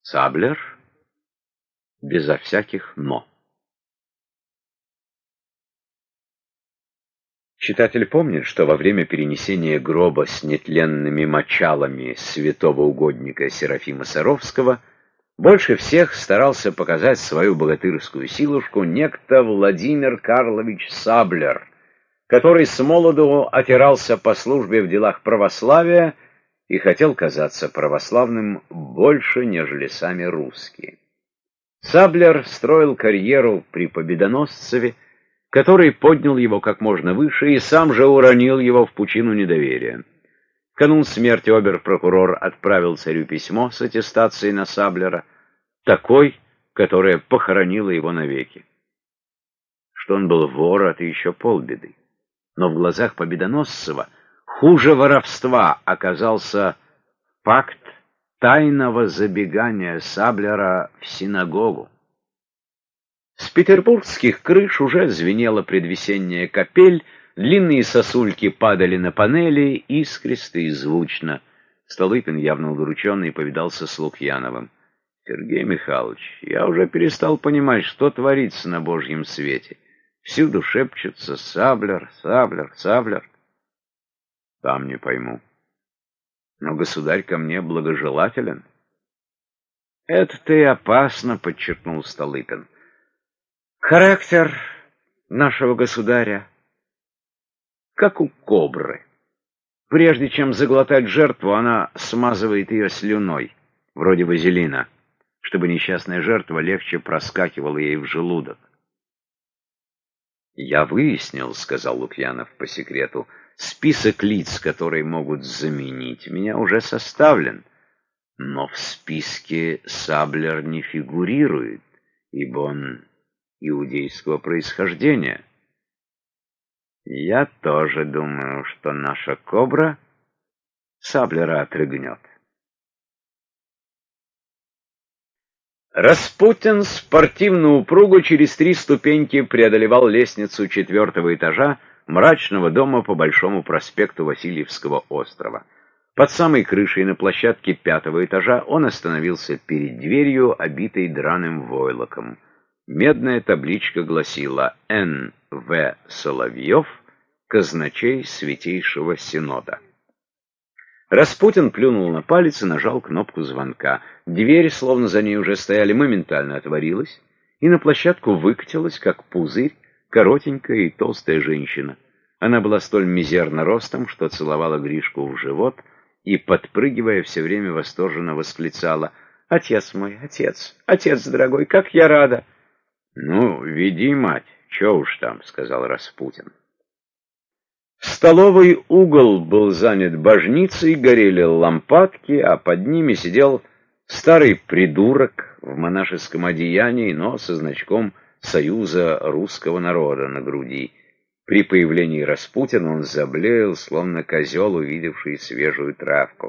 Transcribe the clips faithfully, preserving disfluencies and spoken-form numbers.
Саблер безо всяких «но». Читатель помнит, что во время перенесения гроба с нетленными мочалами святого угодника Серафима Саровского больше всех старался показать свою богатырскую силушку некто Владимир Карлович Саблер, который с молоду отирался по службе в делах православия и хотел казаться православным больше, нежели сами русские. Саблер строил карьеру при Победоносцеве, который поднял его как можно выше и сам же уронил его в пучину недоверия. В канун смерти обер-прокурор отправил царю письмо с аттестацией на Саблера, такой, которая похоронила его навеки. Что он был вор, это еще полбеды. Но в глазах Победоносцева хуже воровства оказался факт тайного забегания Саблера в синагогу. С петербургских крыш уже звенела предвесенняя капель, длинные сосульки падали на панели искристо и звучно. Столыпин, явно удрученный, повидался с Лукьяновым. — Сергей Михайлович, я уже перестал понимать, что творится на Божьем свете. Всюду шепчутся «Саблер, Саблер, Саблер». — Там не пойму. Но государь ко мне благожелателен. — Это-то и опасно, — подчеркнул Столыпин. Характер нашего государя как у кобры. Прежде чем заглотать жертву, она смазывает ее слюной, вроде вазелина, чтобы несчастная жертва легче проскакивала ей в желудок. «Я выяснил, — сказал Лукьянов по секрету, — список лиц, которые могут заменить меня, уже составлен, но в списке Саблер не фигурирует, ибо он иудейского происхождения. Я тоже думаю, что наша кобра Саблера отрыгнет». Распутин спортивно упруго через три ступеньки преодолевал лестницу четвертого этажа мрачного дома по Большому проспекту Васильевского острова. Под самой крышей на площадке пятого этажа он остановился перед дверью, обитой драным войлоком. Медная табличка гласила «Н В Соловьев, казначей Святейшего Синода». Распутин плюнул на палец и нажал кнопку звонка. Дверь, словно за ней уже стояли, моментально отворилась, и на площадку выкатилась, как пузырь, коротенькая и толстая женщина. Она была столь мизерно ростом, что целовала Гришку в живот и, подпрыгивая, все время восторженно восклицала: «Отец мой, отец, отец дорогой, как я рада!» «Ну, веди, мать, че уж там», — сказал Распутин. Столовый угол был занят божницей, горели лампадки, а под ними сидел старый придурок в монашеском одеянии, но со значком Союза русского народа на груди. При появлении Распутина он заблеял, словно козел, увидевший свежую травку.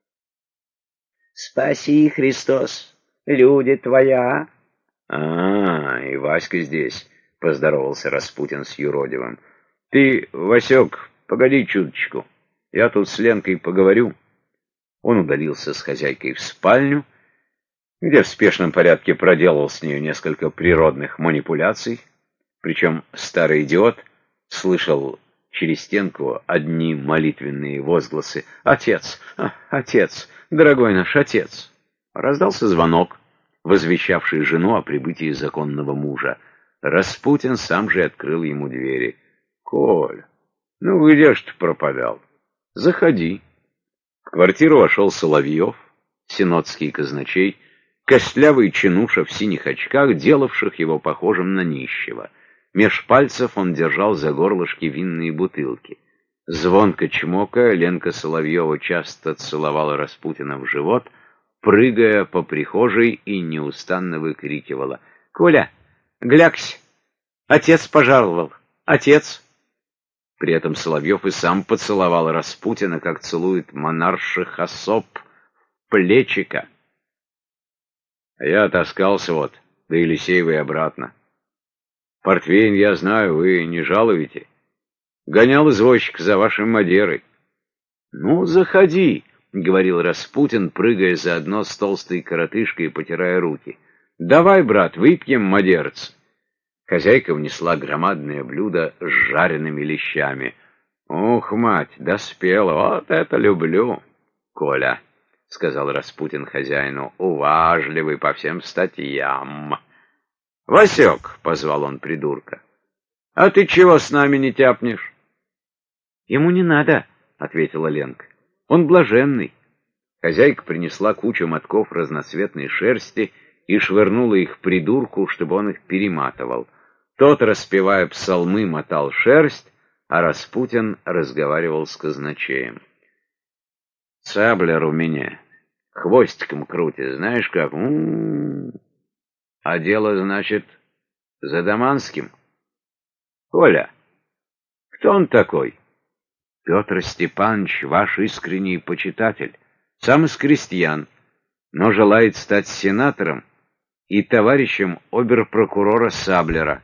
«Спаси, Христос, люди твоя!» «А, и Васька здесь», — поздоровался Распутин с юродивым. «Ты, Васек, погоди чуточку, я тут с Ленкой поговорю». Он удалился с хозяйкой в спальню, где в спешном порядке проделал с нею несколько природных манипуляций, причем старый идиот слышал через стенку одни молитвенные возгласы: «Отец! А, отец! Дорогой наш отец!» Раздался звонок, возвещавший жену о прибытии законного мужа. Распутин сам же открыл ему двери. «Коль, ну где ж ты пропадал? Заходи». В квартиру вошел Соловьев, синодский казначей, костлявый чинуша в синих очках, делавших его похожим на нищего. Меж пальцев он держал за горлышки винные бутылки. Звонко чмокая, Ленка Соловьева часто целовала Распутина в живот, прыгая по прихожей, и неустанно выкрикивала: «Коля, гляксь! Отец пожаловал! Отец!» При этом Соловьев и сам поцеловал Распутина, как целует монарших особ, плечика. А я таскался вот до Елисеева и обратно. Портвейн, я знаю, вы не жалуете. Гонял извозчик за вашей Мадерой. «Ну, заходи!» — говорил Распутин, прыгая заодно с толстой коротышкой и потирая руки. «Давай, брат, выпьем, мадерц!» Хозяйка внесла громадное блюдо с жареными лещами. «Ух, мать, доспела, вот это люблю!» «Коля», — сказал Распутин хозяину, — «уважливый по всем статьям». «Васек», — позвал он придурка, — «а ты чего с нами не тяпнешь?» «Ему не надо», — ответила Ленка. «Он блаженный». Хозяйка принесла кучу мотков разноцветной шерсти и швырнула их придурку, чтобы он их перематывал. Тот, распевая псалмы, мотал шерсть, а Распутин разговаривал с казначеем. «Саблер у меня хвостиком крутит, знаешь как? М-м-м. А дело, значит, за Даманским. Коля, кто он такой?» «Петр Степанович, ваш искренний почитатель, сам из крестьян, но желает стать сенатором и товарищем обер-прокурора Саблера».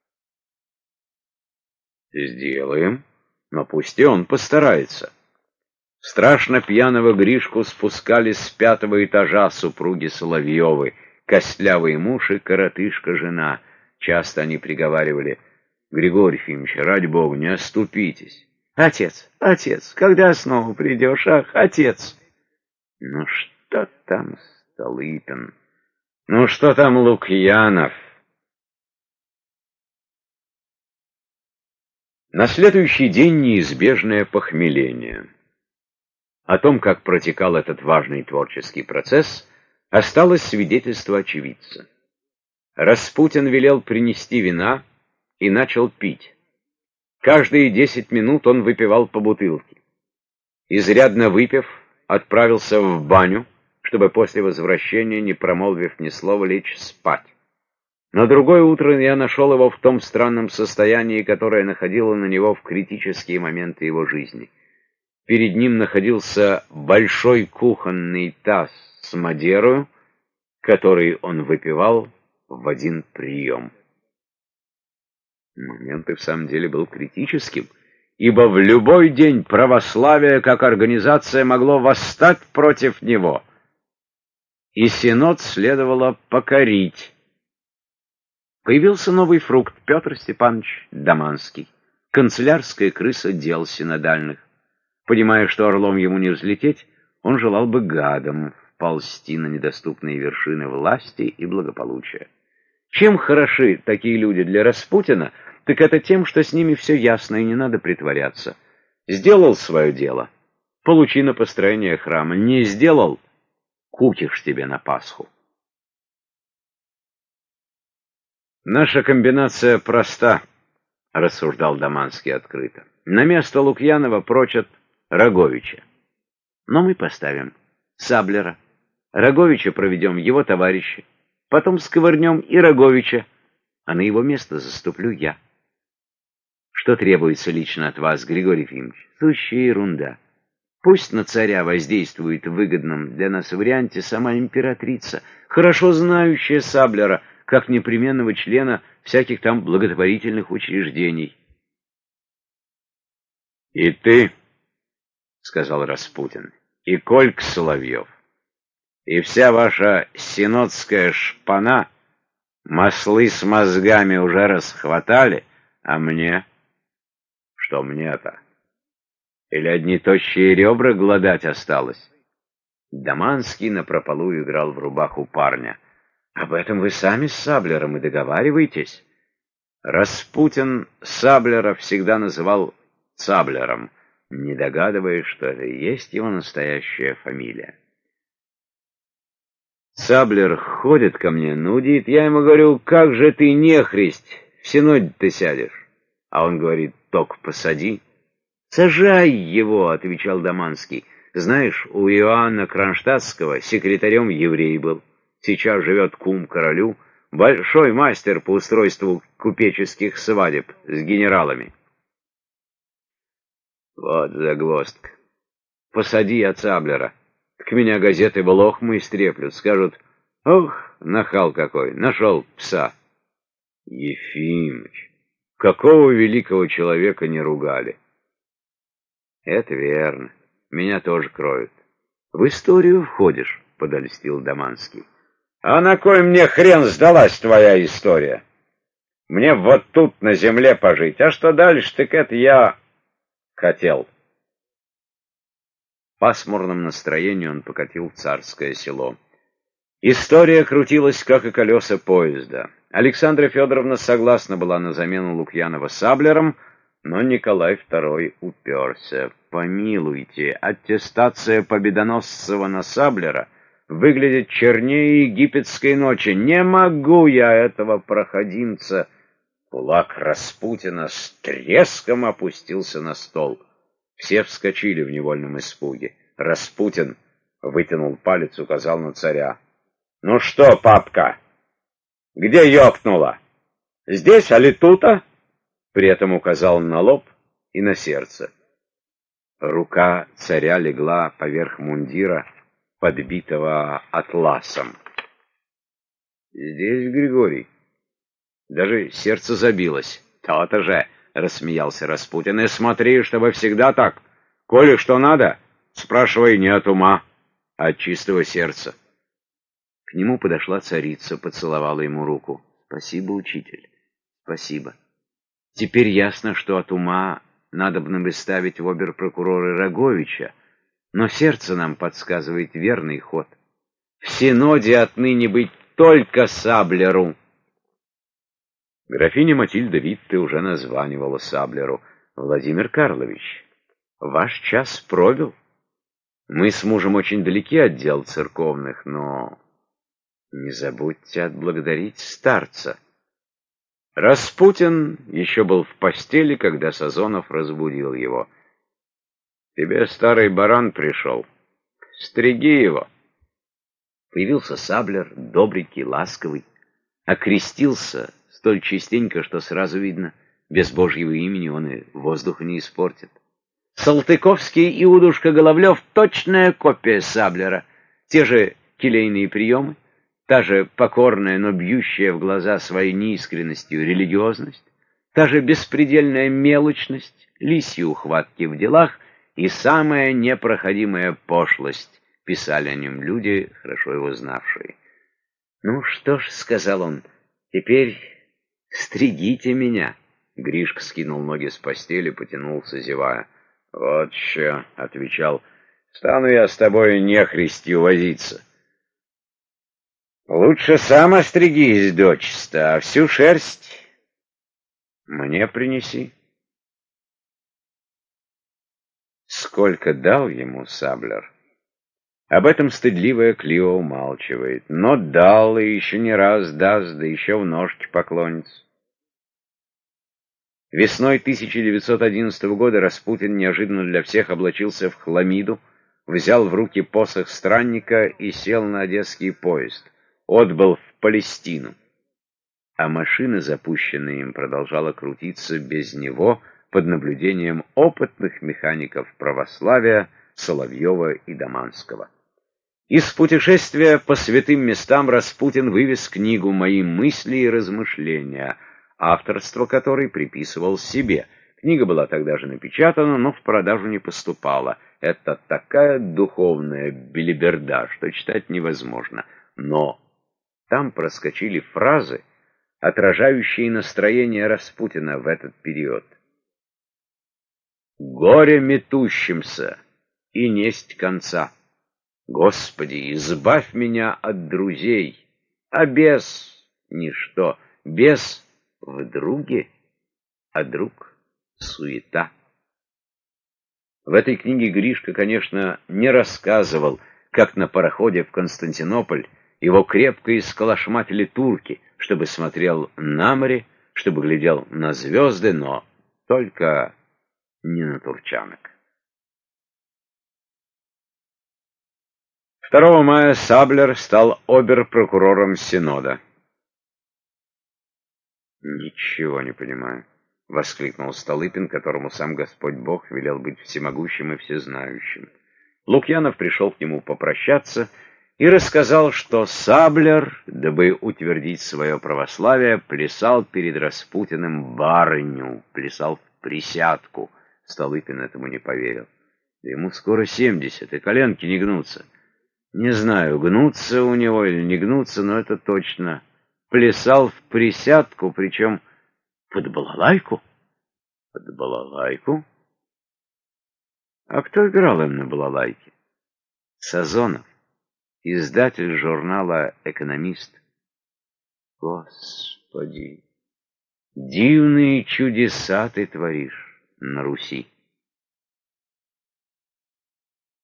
«Сделаем, но пусть и он постарается». Страшно пьяного Гришку спускали с пятого этажа супруги Соловьевы, костлявый муж и коротышка-жена. Часто они приговаривали: «Григорий Ефимович, ради бога, не оступитесь». «Отец, отец, когда снова придешь, ах, отец?» «Ну что там Столыпин? Ну что там Лукьянов?» На следующий день неизбежное похмеление. О том, как протекал этот важный творческий процесс, осталось свидетельство очевидца. Распутин велел принести вина и начал пить. Каждые десять минут он выпивал по бутылке. Изрядно выпив, отправился в баню, чтобы после возвращения, не промолвив ни слова, лечь спать. На другое утро я нашел его в том странном состоянии, которое находило на него в критические моменты его жизни. Перед ним находился большой кухонный таз с мадерою, который он выпивал в один прием. Момент и в самом деле был критическим, ибо в любой день православие как организация могло восстать против него, и синод следовало покорить. Появился новый фрукт — Петр Степанович Даманский, канцелярская крыса дел синодальных. Понимая, что орлом ему не взлететь, он желал бы гадом вползти на недоступные вершины власти и благополучия. Чем хороши такие люди для Распутина, так это тем, что с ними все ясно и не надо притворяться. Сделал свое дело — получи на построение храма. Не сделал — кутишь тебе на Пасху. «Наша комбинация проста», — рассуждал Даманский открыто. «На место Лукьянова прочат Роговича. Но мы поставим Саблера. Роговича проведем его товарища. Потом сковырнем и Роговича, а на его место заступлю я. Что требуется лично от вас, Григорий Ефимович? Сущая ерунда. Пусть на царя воздействует в выгодном для нас варианте сама императрица, хорошо знающая Саблера как непременного члена всяких там благотворительных учреждений». «И ты, — сказал Распутин, — и Колька Соловьев, и вся ваша синодская шпана маслы с мозгами уже расхватали, а мне? Что мне-то? Или одни тощие ребра глодать осталось?» Даманский напропалу играл в рубаху парня. «Об этом вы сами с Саблером и договариваетесь». Распутин Саблера всегда называл Цаблером, не догадываясь, что это и есть его настоящая фамилия. Цаблер ходит ко мне, нудит. Я ему говорю: «Как же ты, нехристь, в синоде ты сядешь?» А он говорит: «Ток посади». «Сажай его», — отвечал Даманский. «Знаешь, у Иоанна Кронштадтского секретарем еврей был. Сейчас живет кум королю, большой мастер по устройству купеческих свадеб с генералами». Вот загвоздка. Посади я Цаблера, к меня газеты в лохмы истреплют, скажут: «Ох, нахал какой, нашел пса». Ефимыч, какого великого человека не ругали? Это верно, меня тоже кроют. В историю входишь, — подольстил Даманский. А на кой мне хрен сдалась твоя история? Мне вот тут на земле пожить, а что дальше, так это я хотел. В пасмурном настроении он покатил в Царское Село. История крутилась, как и колеса поезда. Александра Федоровна согласна была на замену Лукьянова Саблером, но Николай второй уперся. Помилуйте, аттестация Победоносцева на Саблера выглядит чернее египетской ночи. Не могу я этого проходимца. Кулак Распутина с треском опустился на стол. Все вскочили в невольном испуге. Распутин вытянул палец, указал на царя. «Ну что, папка, где ёкнуло? Здесь, али тута?» При этом указал на лоб и на сердце. Рука царя легла поверх мундира, подбитого атласом. «Здесь, Григорий». Даже сердце забилось. «То-то же!» — рассмеялся Распутин. «И смотри, чтобы всегда так. Коли что надо, спрашивай не от ума, а от чистого сердца». К нему подошла царица, поцеловала ему руку. «Спасибо, учитель, спасибо. Теперь ясно, что от ума надобно бы ставить в обер-прокуроры Роговича, но сердце нам подсказывает верный ход. В Синоде отныне быть только Саблеру». Графиня Матильда Витте уже названивала Саблеру. «Владимир Карлович, ваш час пробил. Мы с мужем очень далеки от дел церковных, но не забудьте отблагодарить старца». Распутин еще был в постели, когда Сазонов разбудил его. «Тебе старый баран пришел. Стриги его». Появился Саблер, добренький, ласковый, окрестился столь частенько, что сразу видно, без Божьего имени он и воздуха не испортит. Салтыковский Иудушка Головлев — точная копия Саблера. Те же келейные приемы, та же покорная, но бьющая в глаза своей неискренностью религиозность, та же беспредельная мелочность, лисьи ухватки в делах и самая непроходимая пошлость, писали о нем люди, хорошо его знавшие. «Ну что ж, — сказал он, — теперь стригите меня». Гришка скинул ноги с постели, потянулся, зевая. «Вот че, — отвечал, — стану я с тобой нехристью возиться. Лучше сам остригись, дочисто, а всю шерсть мне принеси». Сколько дал ему Саблер? Об этом стыдливая Клио умалчивает. Но дал и еще не раз даст, да еще в ножки поклонится. Весной тысяча девятьсот одиннадцатого года Распутин неожиданно для всех облачился в хламиду, взял в руки посох странника и сел на одесский поезд. Отбыл в Палестину. А машина, запущенная им, продолжала крутиться без него под наблюдением опытных механиков православия Соловьева и Даманского. Из путешествия по святым местам Распутин вывез книгу «Мои мысли и размышления», авторство которой приписывал себе. Книга была тогда же напечатана, но в продажу не поступала. Это такая духовная белиберда, что читать невозможно. Но там проскочили фразы, отражающие настроение Распутина в этот период. «Горе метущимся, и несть конца. Господи, избавь меня от друзей, а бес — ничто, бес в друге, а друг — суета». В этой книге Гришка, конечно, не рассказывал, как на пароходе в Константинополь его крепко исколошматили турки, чтобы смотрел на море, чтобы глядел на звезды, но только не на турчанок. второго мая Саблер стал обер-прокурором Синода. «Ничего не понимаю», — воскликнул Столыпин, которому сам Господь Бог велел быть всемогущим и всезнающим. Лукьянов пришел к нему попрощаться и рассказал, что Саблер, дабы утвердить свое православие, плясал перед Распутиным барыню, плясал в присядку. Столыпин этому не поверил. Да ему скоро семьдесят, и коленки не гнутся. Не знаю, гнутся у него или не гнутся, но это точно. Плясал в присядку, причем под балалайку. Под балалайку? А кто играл им на балалайке? Сазонов, издатель журнала «Экономист». Господи, дивные чудеса ты творишь на Руси.